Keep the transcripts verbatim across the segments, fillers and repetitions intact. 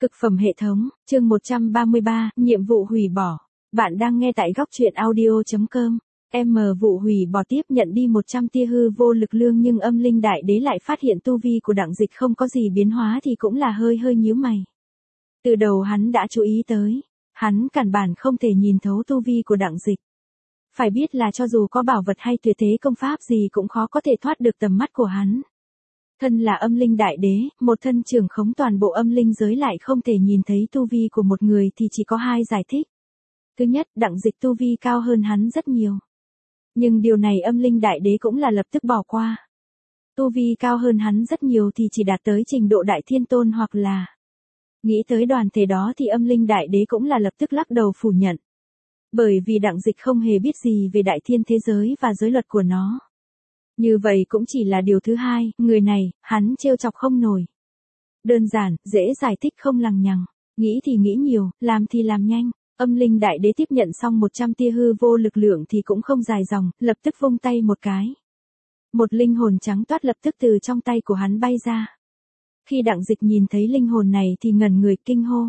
Cực phẩm hệ thống, chương một trăm ba mươi ba, nhiệm vụ hủy bỏ. Bạn đang nghe tại góc truyện audio chấm com. M vụ hủy bỏ tiếp nhận đi một trăm tia hư vô lực lương nhưng âm linh đại đế lại phát hiện tu vi của Đặng Dịch không có gì biến hóa thì cũng là hơi hơi nhíu mày. Từ đầu hắn đã chú ý tới, hắn căn bản không thể nhìn thấu tu vi của Đặng Dịch. Phải biết là cho dù có bảo vật hay tuyệt thế công pháp gì cũng khó có thể thoát được tầm mắt của hắn. Thân là âm linh đại đế, một thân trưởng khống toàn bộ âm linh giới lại không thể nhìn thấy tu vi của một người thì chỉ có hai giải thích. Thứ nhất, Đặng Dịch tu vi cao hơn hắn rất nhiều. Nhưng điều này âm linh đại đế cũng là lập tức bỏ qua. Tu vi cao hơn hắn rất nhiều thì chỉ đạt tới trình độ đại thiên tôn hoặc là... Nghĩ tới đoàn thể đó thì âm linh đại đế cũng là lập tức lắc đầu phủ nhận. Bởi vì Đặng Dịch không hề biết gì về đại thiên thế giới và giới luật của nó. Như vậy cũng chỉ là điều thứ hai, người này, hắn trêu chọc không nổi. Đơn giản, dễ giải thích không lằng nhằng, nghĩ thì nghĩ nhiều, làm thì làm nhanh. Âm linh đại đế tiếp nhận xong một trăm tia hư vô lực lượng thì cũng không dài dòng, lập tức vung tay một cái. Một linh hồn trắng toát lập tức từ trong tay của hắn bay ra. Khi Đặng Dịch nhìn thấy linh hồn này thì ngẩn người kinh hô.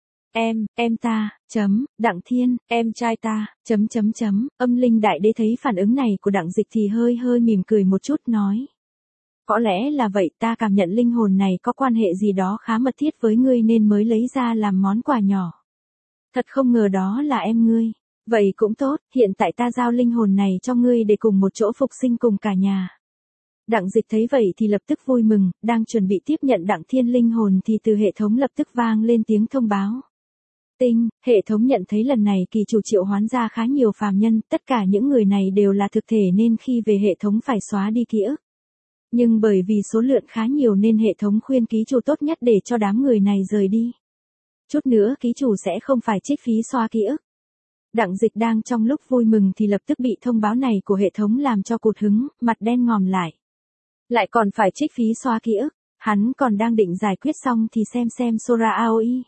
Em, em ta, chấm, Đặng Thiên, em trai ta, chấm chấm chấm, âm linh đại đế thấy phản ứng này của Đặng Dịch thì hơi hơi mỉm cười một chút nói. Có lẽ là vậy, ta cảm nhận linh hồn này có quan hệ gì đó khá mật thiết với ngươi nên mới lấy ra làm món quà nhỏ. Thật không ngờ đó là em ngươi. Vậy cũng tốt, hiện tại ta giao linh hồn này cho ngươi để cùng một chỗ phục sinh cùng cả nhà. Đặng Dịch thấy vậy thì lập tức vui mừng, đang chuẩn bị tiếp nhận Đặng Thiên linh hồn thì từ hệ thống lập tức vang lên tiếng thông báo. Tinh, hệ thống nhận thấy lần này kỳ chủ triệu hoán ra khá nhiều phàm nhân, tất cả những người này đều là thực thể nên khi về hệ thống phải xóa đi ký ức. Nhưng bởi vì số lượng khá nhiều nên hệ thống khuyên ký chủ tốt nhất để cho đám người này rời đi. Chút nữa ký chủ sẽ không phải trích phí xóa ký ức. Đặng Dịch đang trong lúc vui mừng thì lập tức bị thông báo này của hệ thống làm cho cụt hứng, mặt đen ngòm lại. Lại còn phải trích phí xóa ký ức, hắn còn đang định giải quyết xong thì xem xem Sora Aoi.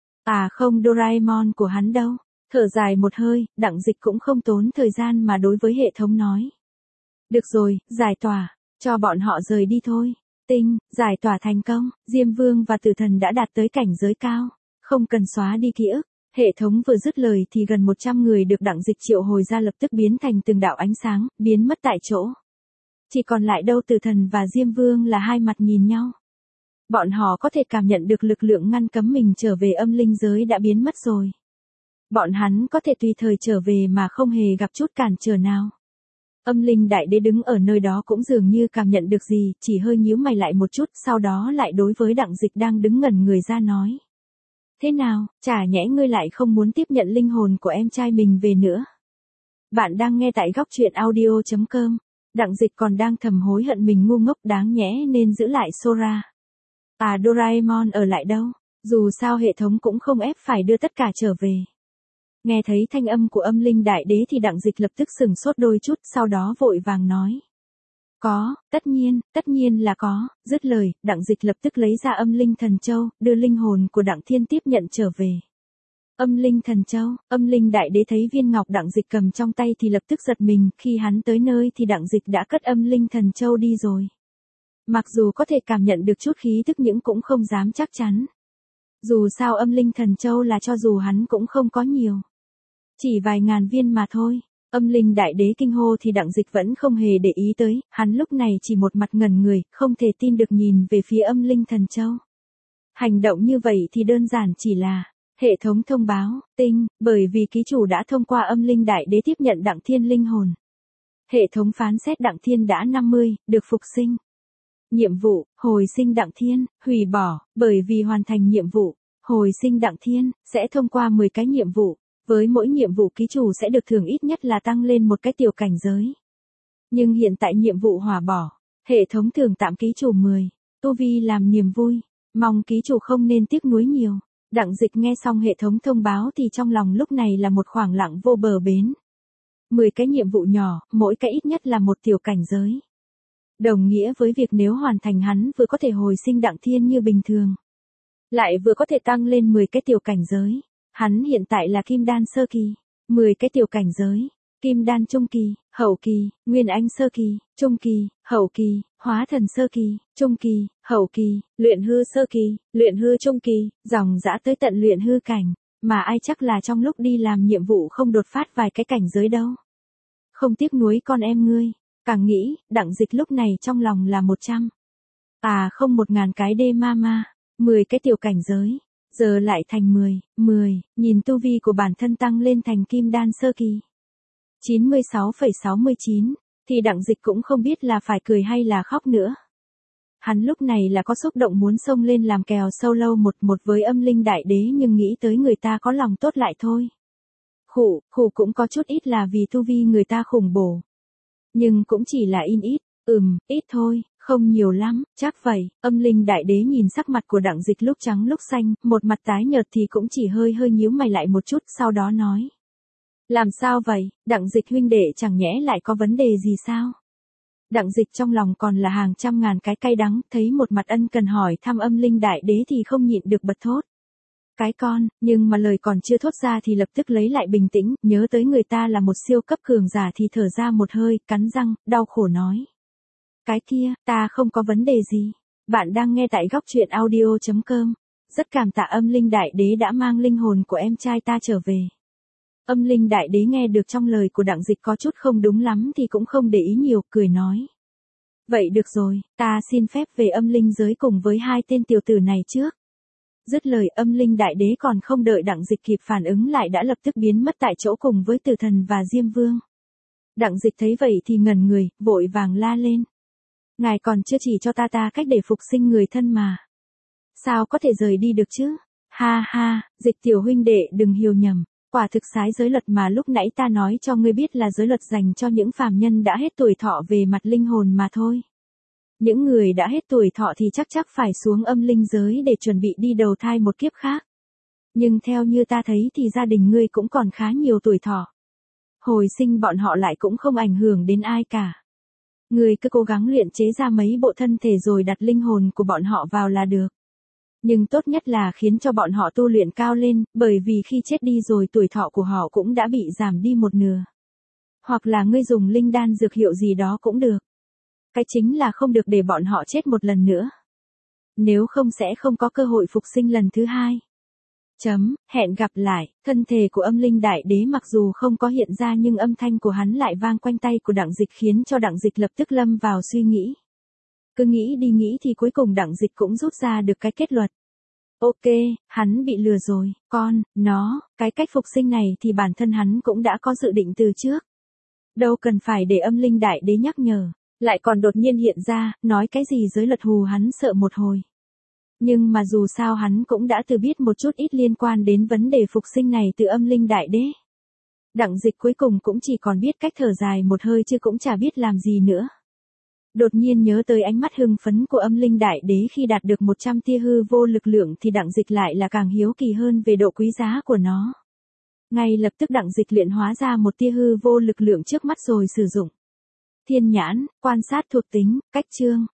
À không, Doraemon của hắn đâu. Thở dài một hơi, Đặng Dịch cũng không tốn thời gian mà đối với hệ thống nói. Được rồi, giải tỏa, cho bọn họ rời đi thôi. Tinh, giải tỏa thành công, Diêm Vương và Tử Thần đã đạt tới cảnh giới cao, không cần xóa đi ký ức. Hệ thống vừa dứt lời thì gần một trăm người được Đặng Dịch triệu hồi ra lập tức biến thành từng đạo ánh sáng, biến mất tại chỗ. Chỉ còn lại đâu Tử Thần và Diêm Vương là hai mặt nhìn nhau. Bọn họ có thể cảm nhận được lực lượng ngăn cấm mình trở về âm linh giới đã biến mất rồi. Bọn hắn có thể tùy thời trở về mà không hề gặp chút cản trở nào. Âm linh đại đế đứng ở nơi đó cũng dường như cảm nhận được gì, chỉ hơi nhíu mày lại một chút, sau đó lại đối với Đặng Dịch đang đứng ngẩn người ra nói. Thế nào, chả nhẽ ngươi lại không muốn tiếp nhận linh hồn của em trai mình về nữa. Bạn đang nghe tại góc truyện audio chấm com. Đặng Dịch còn đang thầm hối hận mình ngu ngốc đáng nhẽ nên giữ lại Sora. À Doraemon ở lại đâu, dù sao hệ thống cũng không ép phải đưa tất cả trở về. Nghe thấy thanh âm của âm linh đại đế thì Đặng Dịch lập tức sửng sốt đôi chút, sau đó vội vàng nói. Có, tất nhiên, tất nhiên là có, dứt lời, Đặng Dịch lập tức lấy ra âm linh thần châu, đưa linh hồn của Đặng Thiên tiếp nhận trở về. Âm linh thần châu, âm linh đại đế thấy viên ngọc Đặng Dịch cầm trong tay thì lập tức giật mình, khi hắn tới nơi thì Đặng Dịch đã cất âm linh thần châu đi rồi. Mặc dù có thể cảm nhận được chút khí tức nhưng cũng không dám chắc chắn. Dù sao âm linh thần châu là cho dù hắn cũng không có nhiều. Chỉ vài ngàn viên mà thôi. Âm linh đại đế kinh hô thì Đặng Dịch vẫn không hề để ý tới, hắn lúc này chỉ một mặt ngẩn người, không thể tin được nhìn về phía âm linh thần châu. Hành động như vậy thì đơn giản chỉ là, hệ thống thông báo, tinh, bởi vì ký chủ đã thông qua âm linh đại đế tiếp nhận Đặng Thiên linh hồn. Hệ thống phán xét Đặng Thiên đã năm mươi, được phục sinh. Nhiệm vụ, hồi sinh Đặng Thiên, hủy bỏ, bởi vì hoàn thành nhiệm vụ, hồi sinh Đặng Thiên, sẽ thông qua mười cái nhiệm vụ, với mỗi nhiệm vụ ký chủ sẽ được thưởng ít nhất là tăng lên một cái tiểu cảnh giới. Nhưng hiện tại nhiệm vụ hỏa bỏ, hệ thống thưởng tạm ký chủ mười, tu vi làm niềm vui, mong ký chủ không nên tiếc nuối nhiều. Đặng Dịch nghe xong hệ thống thông báo thì trong lòng lúc này là một khoảng lặng vô bờ bến. mười cái nhiệm vụ nhỏ, mỗi cái ít nhất là một tiểu cảnh giới. Đồng nghĩa với việc nếu hoàn thành hắn vừa có thể hồi sinh Đặng Thiên như bình thường. Lại vừa có thể tăng lên mười cái tiểu cảnh giới. Hắn hiện tại là kim đan sơ kỳ. mười cái tiểu cảnh giới. Kim đan trung kỳ, hậu kỳ, nguyên anh sơ kỳ, trung kỳ, hậu kỳ, hóa thần sơ kỳ, trung kỳ, hậu kỳ, luyện hư sơ kỳ, luyện hư trung kỳ, dòng dã tới tận luyện hư cảnh, mà ai chắc là trong lúc đi làm nhiệm vụ không đột phát vài cái cảnh giới đâu. Không tiếc nuối con em ngươi, càng nghĩ, Đặng Dịch lúc này trong lòng là một trăm. À không một ngàn cái đê ma ma, mười cái tiểu cảnh giới, giờ lại thành mười, mười, nhìn tu vi của bản thân tăng lên thành kim đan sơ kỳ. chín mươi sáu phẩy sáu mươi chín, thì Đặng Dịch cũng không biết là phải cười hay là khóc nữa. Hắn lúc này là có xúc động muốn xông lên làm kèo solo một một với âm linh đại đế nhưng nghĩ tới người ta có lòng tốt lại thôi. Khủ, khủ cũng có chút ít là vì tu vi người ta khủng bổ. Nhưng cũng chỉ là in ít, ừm, ít thôi, không nhiều lắm, chắc vậy. Âm linh đại đế nhìn sắc mặt của Đặng Dịch lúc trắng lúc xanh, một mặt tái nhợt thì cũng chỉ hơi hơi nhíu mày lại một chút sau đó nói. Làm sao vậy, Đặng Dịch huynh đệ chẳng nhẽ lại có vấn đề gì sao? Đặng Dịch trong lòng còn là hàng trăm ngàn cái cay đắng, thấy một mặt ân cần hỏi thăm âm linh đại đế thì không nhịn được bật thốt. Cái con, nhưng mà lời còn chưa thốt ra thì lập tức lấy lại bình tĩnh, nhớ tới người ta là một siêu cấp cường giả thì thở ra một hơi, cắn răng, đau khổ nói. Cái kia, ta không có vấn đề gì. Bạn đang nghe tại góc truyện audio chấm com. Rất cảm tạ âm linh đại đế đã mang linh hồn của em trai ta trở về. Âm linh đại đế nghe được trong lời của Đặng Dịch có chút không đúng lắm thì cũng không để ý nhiều, cười nói. Vậy được rồi, ta xin phép về âm linh giới cùng với hai tên tiểu tử này trước. Dứt lời âm linh đại đế còn không đợi Đặng Dịch kịp phản ứng lại đã lập tức biến mất tại chỗ cùng với Tử Thần và Diêm Vương. Đặng Dịch thấy vậy thì ngẩn người, vội vàng la lên. Ngài còn chưa chỉ cho ta ta cách để phục sinh người thân mà. Sao có thể rời đi được chứ? Ha ha, Dịch tiểu huynh đệ đừng hiểu nhầm. Quả thực sái giới luật mà lúc nãy ta nói cho ngươi biết là giới luật dành cho những phàm nhân đã hết tuổi thọ về mặt linh hồn mà thôi. Những người đã hết tuổi thọ thì chắc chắc phải xuống âm linh giới để chuẩn bị đi đầu thai một kiếp khác. Nhưng theo như ta thấy thì gia đình ngươi cũng còn khá nhiều tuổi thọ. Hồi sinh bọn họ lại cũng không ảnh hưởng đến ai cả. Ngươi cứ cố gắng luyện chế ra mấy bộ thân thể rồi đặt linh hồn của bọn họ vào là được. Nhưng tốt nhất là khiến cho bọn họ tu luyện cao lên, bởi vì khi chết đi rồi tuổi thọ của họ cũng đã bị giảm đi một nửa. Hoặc là ngươi dùng linh đan dược hiệu gì đó cũng được. Cái chính là không được để bọn họ chết một lần nữa. Nếu không sẽ không có cơ hội phục sinh lần thứ hai. Chấm, hẹn gặp lại, thân thể của âm linh đại đế mặc dù không có hiện ra nhưng âm thanh của hắn lại vang quanh tay của Đặng Dịch khiến cho Đặng Dịch lập tức lâm vào suy nghĩ. Cứ nghĩ đi nghĩ thì cuối cùng Đặng Dịch cũng rút ra được cái kết luận. Ok, hắn bị lừa rồi, con, nó, cái cách phục sinh này thì bản thân hắn cũng đã có dự định từ trước. Đâu cần phải để âm linh đại đế nhắc nhở, lại còn đột nhiên hiện ra, nói cái gì giới luật hù hắn sợ một hồi. Nhưng mà dù sao hắn cũng đã từ biết một chút ít liên quan đến vấn đề phục sinh này từ âm linh đại đế. Đặng Dịch cuối cùng cũng chỉ còn biết cách thở dài một hơi chứ cũng chả biết làm gì nữa. Đột nhiên nhớ tới ánh mắt hưng phấn của âm linh đại đế khi đạt được một trăm tia hư vô lực lượng thì Đặng Dịch lại là càng hiếu kỳ hơn về độ quý giá của nó. Ngay lập tức Đặng Dịch luyện hóa ra một tia hư vô lực lượng trước mắt rồi sử dụng. Thiên nhãn, quan sát thuộc tính, cách chương.